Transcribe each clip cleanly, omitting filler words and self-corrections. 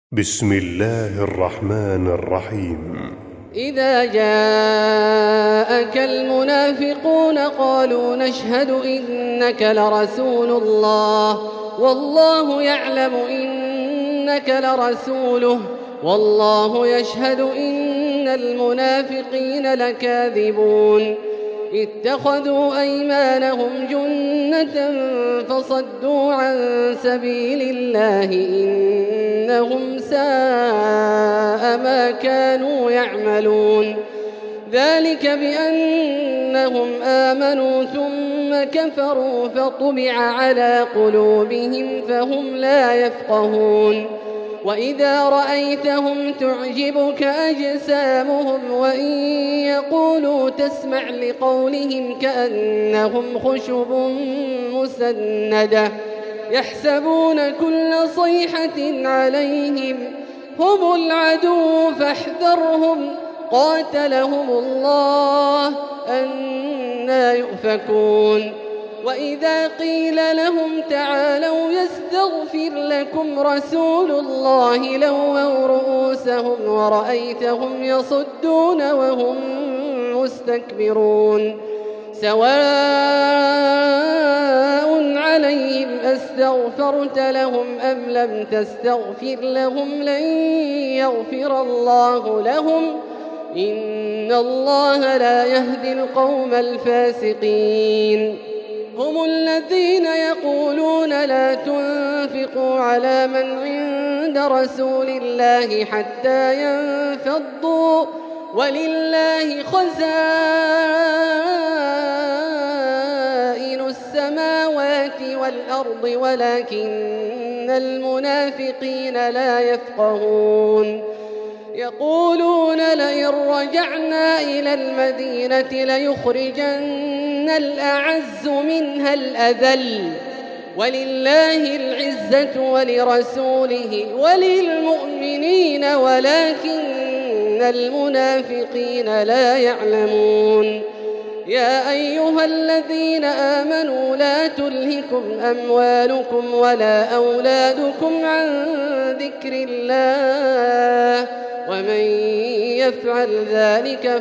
بسم الله الرحمن الرحيم. إذا جاءك المنافقون قالوا نشهد إنك لرسول الله والله يعلم إنك لرسوله والله يشهد إن المنافقين لكاذبون اتخذوا أيمانهم جنة فصدوا عن سبيل الله إنهم ساء ما كانوا يعملون ذلك بأنهم آمنوا ثم كفروا فطبع على قلوبهم فهم لا يفقهون وإذا رأيتهم تعجبك أجسامهم وإن يقولوا تسمع لقولهم كأنهم خشب مسندة يحسبون كل صيحة عليهم هم العدو فاحذرهم قاتلهم الله أنى يؤفكون وإذا قيل لهم تعالوا يستغفر لكم رسول الله لووا رؤوسهم ورأيتهم يصدون وهم مستكبرون سواء عليهم أستغفرت لهم أم لم تستغفر لهم لن يغفر الله لهم إن الله لا يهدي القوم الفاسقين هم الذين يقولون لا تنفقوا على من عند رسول الله حتى ينفضوا ولله خزائن السماوات والأرض ولكن المنافقين لا يفقهون يقولون لئن رجعنا إلى المدينة ليخرجن الأعز منها الأذل ولله العزة ولرسوله وللمؤمنين ولكن المنافقين لا يعلمون يا أيها الذين آمنوا لا تلهكم أموالكم ولا أولادكم عن ذكر الله ومن يفعل ذلك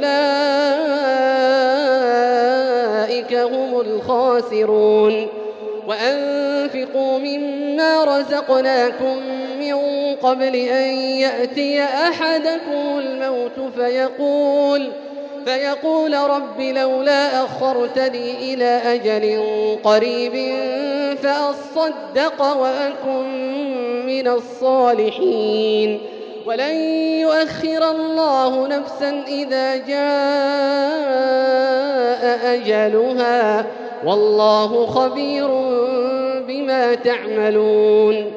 فأولئك هم الخاسرون وأنفقوا مما رزقناكم من قبل أن يأتي أحدكم الموت فيقول رب لولا أخرتني إلى أجل قريب فأصدق وأكن من الصالحين ولن يؤخر الله نفسا إذا جاء أجلها والله خبير بما تعملون